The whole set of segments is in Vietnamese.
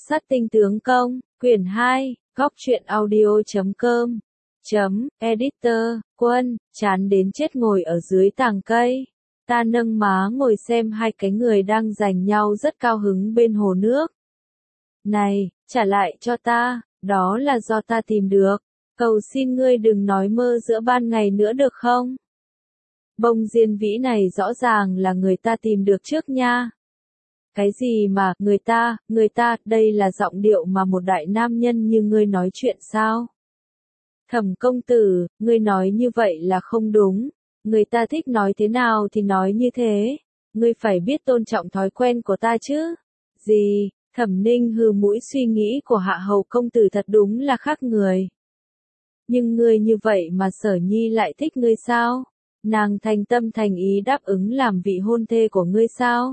Sát tinh tướng công, quyển 2, góc truyện audio.com. Editor, Quân, chán đến chết ngồi ở dưới tàng cây. Ta nâng má ngồi xem hai cái người đang giành nhau rất cao hứng bên hồ nước. Này, trả lại cho ta, đó là do ta tìm được. Cầu xin ngươi đừng nói mơ giữa ban ngày nữa được không? Bông diên vĩ này rõ ràng là người ta tìm được trước nha. Cái gì mà, người ta, đây là giọng điệu mà một đại nam nhân như ngươi nói chuyện sao? Thẩm công tử, ngươi nói như vậy là không đúng. Người ta thích nói thế nào thì nói như thế. Ngươi phải biết tôn trọng thói quen của ta chứ. Gì, Thẩm Ninh hừ mũi, suy nghĩ của Hạ Hầu công tử thật đúng là khác người. Nhưng ngươi như vậy mà Sở Nhi lại thích ngươi sao? Nàng thành tâm thành ý đáp ứng làm vị hôn thê của ngươi sao?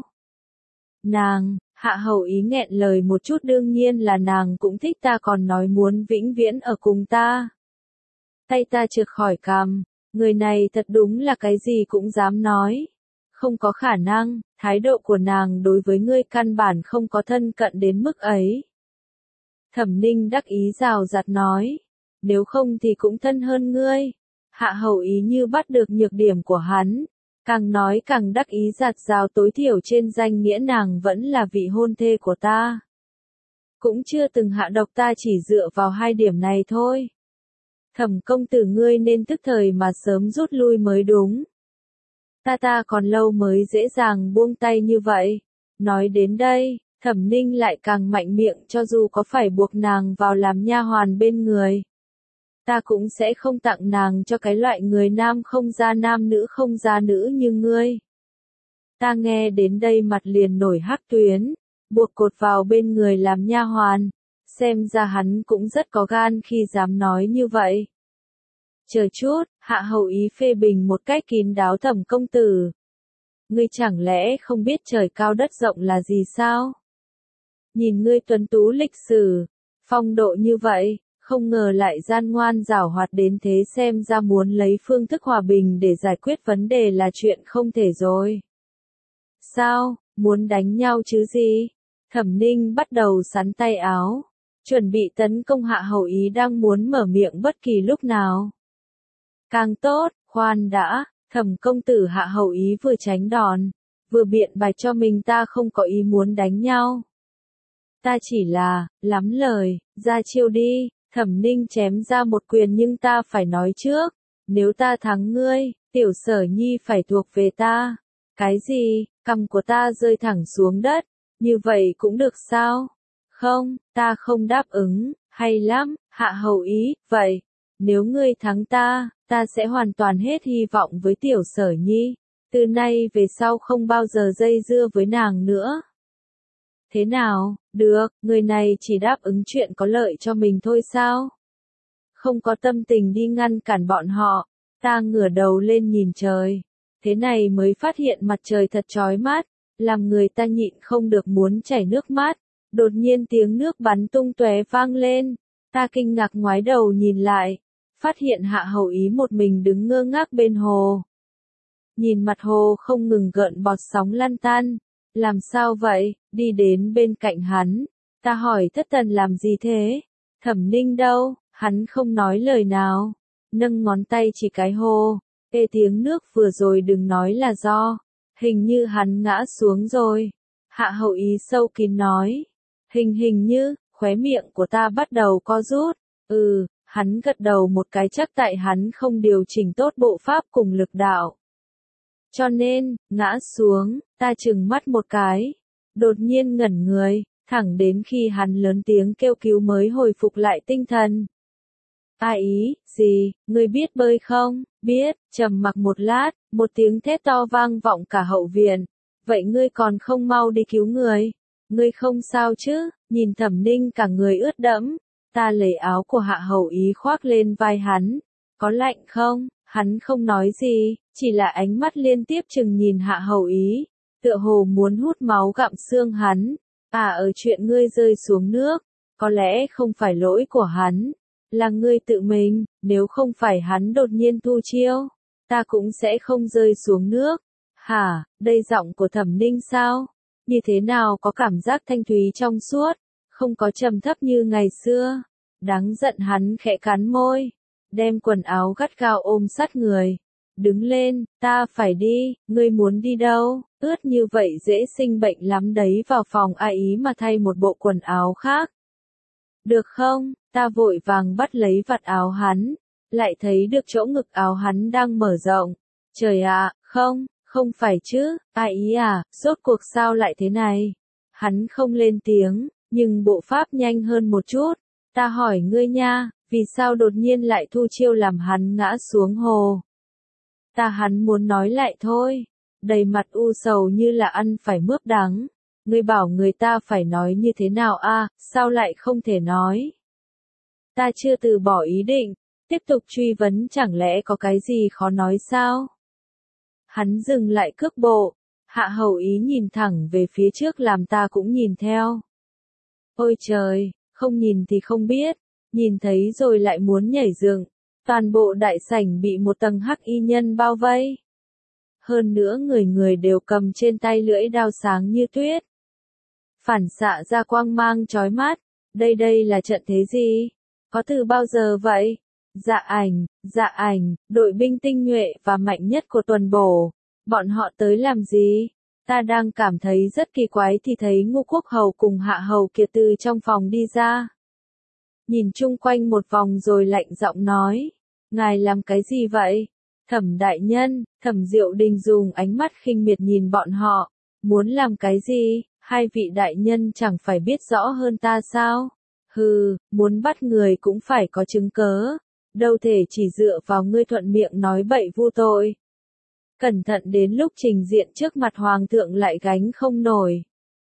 Nàng, Hạ Hầu ý nghẹn lời một chút, đương nhiên là nàng cũng thích ta, còn nói muốn vĩnh viễn ở cùng ta. Tay ta trượt khỏi cằm, người này thật đúng là cái gì cũng dám nói. Không có khả năng, thái độ của nàng đối với ngươi căn bản không có thân cận đến mức ấy. Thẩm Ninh đắc ý rào rạt nói, nếu không thì cũng thân hơn ngươi. Hạ Hầu ý như bắt được nhược điểm của hắn. Càng nói càng đắc ý giạt rào, tối thiểu trên danh nghĩa nàng vẫn là vị hôn thê của ta. Cũng chưa từng hạ độc, ta chỉ dựa vào hai điểm này thôi. Thẩm công tử, ngươi nên tức thời mà sớm rút lui mới đúng. Ta còn lâu mới dễ dàng buông tay như vậy. Nói đến đây, Thẩm Ninh lại càng mạnh miệng, cho dù có phải buộc nàng vào làm nha hoàn bên người. Ta cũng sẽ không tặng nàng cho cái loại người nam không ra nam, nữ không ra nữ như ngươi. Ta nghe đến đây mặt liền nổi hắc tuyến, buộc cột vào bên người làm nha hoàn. Xem ra hắn cũng rất có gan khi dám nói như vậy. Chờ chút, Hạ Hầu ý phê bình một cách kín đáo, Thẩm công tử. Ngươi chẳng lẽ không biết trời cao đất rộng là gì sao? Nhìn ngươi tuấn tú lịch sử, phong độ như vậy. Không ngờ lại gian ngoan giảo hoạt đến thế, xem ra muốn lấy phương thức hòa bình để giải quyết vấn đề là chuyện không thể rồi. Sao, muốn đánh nhau chứ gì? Thẩm Ninh bắt đầu xắn tay áo, chuẩn bị tấn công Hạ Hầu ý đang muốn mở miệng bất kỳ lúc nào. Càng tốt, khoan đã, Thẩm công tử. Hạ Hầu ý vừa tránh đòn, vừa biện bạch cho mình, ta không có ý muốn đánh nhau. Ta chỉ là, lắm lời, ra chiêu đi. Thẩm Ninh chém ra một quyền, nhưng ta phải nói trước, nếu ta thắng ngươi, tiểu Sở Nhi phải thuộc về ta. Cái gì? Cằm của ta rơi thẳng xuống đất, như vậy cũng được sao? Không, ta không đáp ứng. Hay lắm, Hạ Hầu ý, vậy, nếu ngươi thắng ta sẽ hoàn toàn hết hy vọng với tiểu Sở Nhi, từ nay về sau không bao giờ dây dưa với nàng nữa. Thế nào, được, người này chỉ đáp ứng chuyện có lợi cho mình thôi sao? Không có tâm tình đi ngăn cản bọn họ. Ta ngửa đầu lên nhìn trời. Thế này mới phát hiện mặt trời thật chói mắt, làm người ta nhịn không được muốn chảy nước mắt. Đột nhiên tiếng nước bắn tung tóe vang lên. Ta kinh ngạc ngoái đầu nhìn lại, phát hiện Hạ Hầu ý một mình đứng ngơ ngác bên hồ. Nhìn mặt hồ không ngừng gợn bọt sóng lăn tăn. Làm sao vậy? Đi đến bên cạnh hắn, ta hỏi thất thần, làm gì thế? Thẩm Ninh đâu? Hắn không nói lời nào, nâng ngón tay chỉ cái hồ. Tiếng nước vừa rồi đừng nói là do, hình như hắn ngã xuống rồi. Hạ Hầu ý sâu kín nói, hình như, khóe miệng của ta bắt đầu co rút. Hắn gật đầu một cái, chắc tại hắn không điều chỉnh tốt bộ pháp cùng lực đạo. Cho nên, ngã xuống. Ta trừng mắt một cái, đột nhiên ngẩn người, thẳng đến khi hắn lớn tiếng kêu cứu mới hồi phục lại tinh thần. Ý, gì, ngươi biết bơi không? Biết. Trầm mặc một lát, một tiếng thét to vang vọng cả hậu viện. Vậy ngươi còn không mau đi cứu người? Ngươi không sao chứ? Nhìn Thẩm Ninh cả người ướt đẫm, ta lấy áo của Hạ Hầu ý khoác lên vai hắn. Có lạnh không? Hắn không nói gì, chỉ là ánh mắt liên tiếp chừng nhìn Hạ Hầu ý, tựa hồ muốn hút máu gặm xương hắn. Ở chuyện ngươi rơi xuống nước, có lẽ không phải lỗi của hắn, là ngươi tự mình. Nếu không phải hắn đột nhiên thu chiêu, ta cũng sẽ không rơi xuống nước. Hả? Đây giọng của Thẩm Ninh sao? Như thế nào có cảm giác thanh thúy trong suốt, không có trầm thấp như ngày xưa. Đáng giận hắn khẽ cắn môi, đem quần áo gắt gao ôm sát người. Đứng lên, ta phải đi, ngươi muốn đi đâu, ướt như vậy dễ sinh bệnh lắm đấy, vào phòng A Ý mà thay một bộ quần áo khác. Được không, ta vội vàng bắt lấy vạt áo hắn, lại thấy được chỗ ngực áo hắn đang mở rộng. Trời ạ, không phải chứ, A Ý à, rốt cuộc sao lại thế này? Hắn không lên tiếng, nhưng bộ pháp nhanh hơn một chút. Ta hỏi ngươi nha, vì sao đột nhiên lại thu chiêu làm hắn ngã xuống hồ? Hắn muốn nói lại thôi, đầy mặt u sầu như là ăn phải mướp đắng. Ngươi bảo người ta phải nói như thế nào a? Sao lại không thể nói? Ta chưa từ bỏ ý định, tiếp tục truy vấn, chẳng lẽ có cái gì khó nói sao? Hắn dừng lại cước bộ, Hạ Hầu Ý nhìn thẳng về phía trước làm ta cũng nhìn theo. Ôi trời, không nhìn thì không biết, nhìn thấy rồi lại muốn nhảy dựng. Toàn bộ đại sảnh bị một tầng hắc y nhân bao vây. Hơn nữa người người đều cầm trên tay lưỡi đao sáng như tuyết. Phản xạ ra quang mang chói mắt. Đây là trận thế gì? Có từ bao giờ vậy? Dạ ảnh, đội binh tinh nhuệ và mạnh nhất của tuần bổ. Bọn họ tới làm gì? Ta đang cảm thấy rất kỳ quái thì thấy Ngũ Quốc Hầu cùng Hạ Hầu Kiệt từ trong phòng đi ra. Nhìn chung quanh một vòng rồi lạnh giọng nói. Ngài làm cái gì vậy? Thẩm đại nhân, Thẩm Diệu Đình dùng ánh mắt khinh miệt nhìn bọn họ. Muốn làm cái gì? Hai vị đại nhân chẳng phải biết rõ hơn ta sao? Hừ, muốn bắt người cũng phải có chứng cớ. Đâu thể chỉ dựa vào ngươi thuận miệng nói bậy vu tội. Cẩn thận đến lúc trình diện trước mặt hoàng thượng lại gánh không nổi.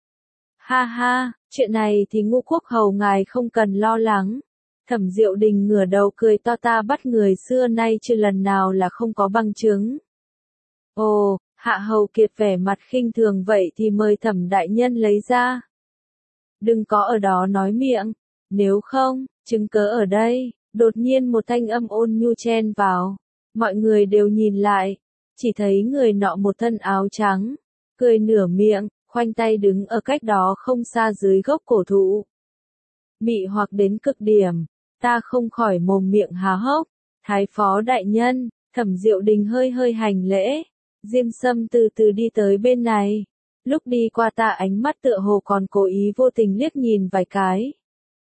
Ha ha, chuyện này thì Ngũ Quốc Hầu ngài không cần lo lắng. Thẩm Diệu Đình ngửa đầu cười to, ta bắt người xưa nay chưa lần nào là không có bằng chứng. Ồ, Hạ Hầu Kiệt vẻ mặt khinh thường, vậy thì mời Thẩm đại nhân lấy ra. Đừng có ở đó nói miệng, nếu không, chứng cớ ở đây. Đột nhiên một thanh âm ôn nhu chen vào. Mọi người đều nhìn lại, chỉ thấy người nọ một thân áo trắng, cười nửa miệng, khoanh tay đứng ở cách đó không xa dưới gốc cổ thụ. Mị hoặc đến cực điểm, ta không khỏi mồm miệng há hốc. Thái phó đại nhân, Thẩm Diệu Đình hơi hơi hành lễ. Diêm Sâm từ từ đi tới bên này. Lúc đi qua ta ánh mắt tựa hồ còn cố ý vô tình liếc nhìn vài cái.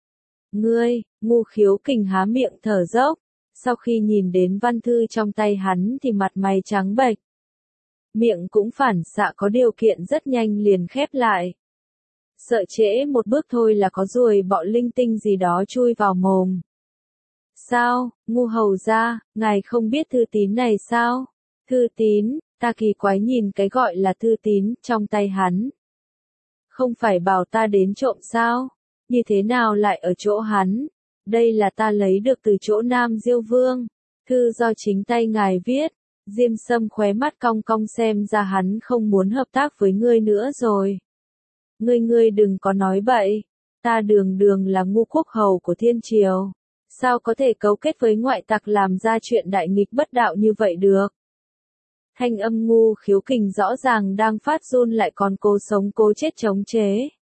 Ngươi, Ngu Khiếu Kình há miệng thở dốc. Sau khi nhìn đến văn thư trong tay hắn thì mặt mày trắng bệch. Miệng cũng phản xạ có điều kiện rất nhanh liền khép lại. Sợ trễ một bước thôi là có ruồi bọ linh tinh gì đó chui vào mồm. Sao, Ngu hầu gia, ngài không biết thư tín này sao? Thư tín, ta kỳ quái nhìn cái gọi là thư tín trong tay hắn. Không phải bảo ta đến trộm sao? Như thế nào lại ở chỗ hắn? Đây là ta lấy được từ chỗ Nam Diêu Vương. Thư do chính tay ngài viết. Diêm Sâm khóe mắt cong cong, xem ra hắn không muốn hợp tác với ngươi nữa rồi. Ngươi đừng có nói bậy. Ta đường là Ngũ Quốc Hầu của Thiên Triều. Sao có thể cấu kết với ngoại tặc làm ra chuyện đại nghịch bất đạo như vậy được? Thanh âm Ngu Khiếu Kình rõ ràng đang phát run lại còn cố sống cố chết chống chế.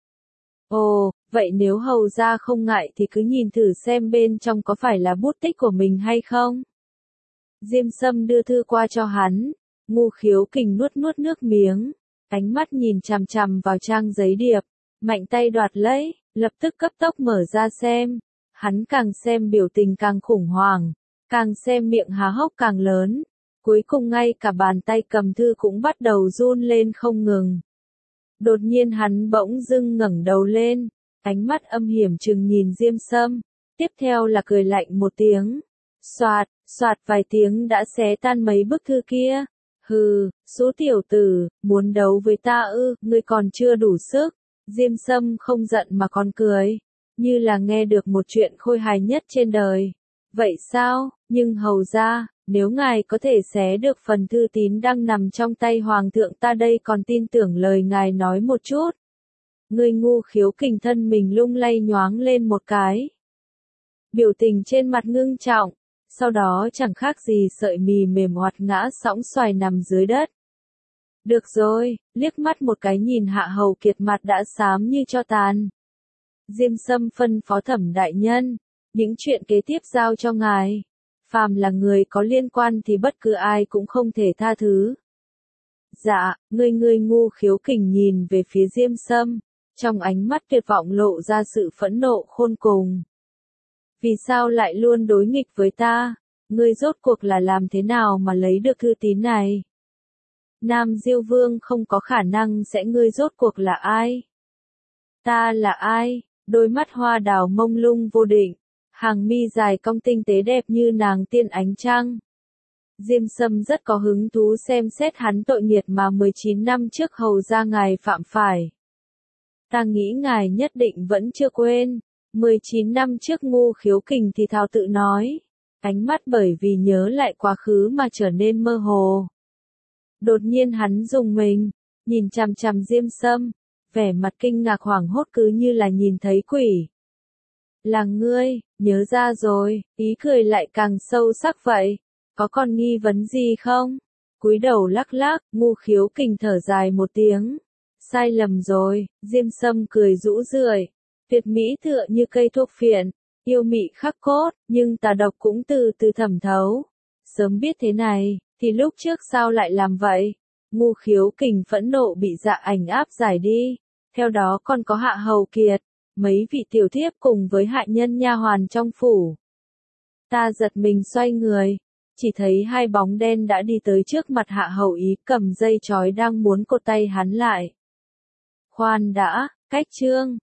Ồ, vậy nếu hầu gia không ngại thì cứ nhìn thử xem bên trong có phải là bút tích của mình hay không? Diêm Sâm đưa thư qua cho hắn. Ngu Khiếu Kình nuốt nước miếng. Ánh mắt nhìn chằm chằm vào trang giấy điệp. Mạnh tay đoạt lấy, lập tức cấp tốc mở ra xem. Hắn càng xem biểu tình càng khủng hoảng. Càng xem miệng há hốc càng lớn. Cuối cùng ngay cả bàn tay cầm thư cũng bắt đầu run lên không ngừng. Đột nhiên hắn bỗng dưng ngẩng đầu lên, ánh mắt âm hiểm trừng nhìn Diêm Sâm, tiếp theo là cười lạnh một tiếng. Soạt vài tiếng đã xé tan mấy bức thư kia. Hừ, số tiểu tử, muốn đấu với ta ư, ngươi còn chưa đủ sức. Diêm Sâm không giận mà còn cười, như là nghe được một chuyện khôi hài nhất trên đời. Vậy sao, nhưng hầu ra, nếu ngài có thể xé được phần thư tín đang nằm trong tay hoàng thượng, ta đây còn tin tưởng lời ngài nói một chút. Người Ngu Khiếu Kình thân mình lung lay nhoáng lên một cái. Biểu tình trên mặt ngưng trọng, sau đó chẳng khác gì sợi mì mềm oặt ngã sõng xoài nằm dưới đất. Được rồi, liếc mắt một cái nhìn Hạ Hầu Kiệt mặt đã xám như tro tàn. Diêm Sâm phân phó Thẩm đại nhân, những chuyện kế tiếp giao cho ngài. Phàm là người có liên quan thì bất cứ ai cũng không thể tha thứ. Dạ, ngươi Ngu Khiếu Kình nhìn về phía Diêm Sâm, trong ánh mắt tuyệt vọng lộ ra sự phẫn nộ khôn cùng. Vì sao lại luôn đối nghịch với ta? Ngươi rốt cuộc là làm thế nào mà lấy được thư tín này? Nam Diêu Vương không có khả năng sẽ, ngươi rốt cuộc là ai? Ta là ai? Đôi mắt hoa đào mông lung vô định, hàng mi dài cong tinh tế đẹp như nàng tiên ánh trăng. Diêm Sâm rất có hứng thú xem xét hắn tội nghiệt mà 19 năm trước hầu ra ngài phạm phải. Ta nghĩ ngài nhất định vẫn chưa quên. 19 năm trước Ngu Khiếu Kình thì thào tự nói, ánh mắt bởi vì nhớ lại quá khứ mà trở nên mơ hồ. Đột nhiên hắn rùng mình, nhìn chằm chằm Diêm Sâm, vẻ mặt kinh ngạc hoảng hốt cứ như là nhìn thấy quỷ. Là ngươi, nhớ ra rồi, ý cười lại càng sâu sắc vậy. Có còn nghi vấn gì không? Cúi đầu lắc lắc, Ngu Khiếu Kình thở dài một tiếng. Sai lầm rồi, Diêm Sâm cười rũ rượi. Tuyệt mỹ tựa như cây thuốc phiện, yêu mị khắc cốt, nhưng tà độc cũng từ từ thẩm thấu. Sớm biết thế này, thì lúc trước sao lại làm vậy? Ngu Khiếu Kình phẫn nộ bị Dạ Ảnh áp giải đi. Theo đó còn có Hạ Hầu Kiệt, mấy vị tiểu thiếp cùng với hạ nhân nha hoàn trong phủ. Ta giật mình xoay người, chỉ thấy hai bóng đen đã đi tới trước mặt Hạ Hầu Ý, cầm dây trói đang muốn cột tay hắn lại. Khoan đã, cách chương.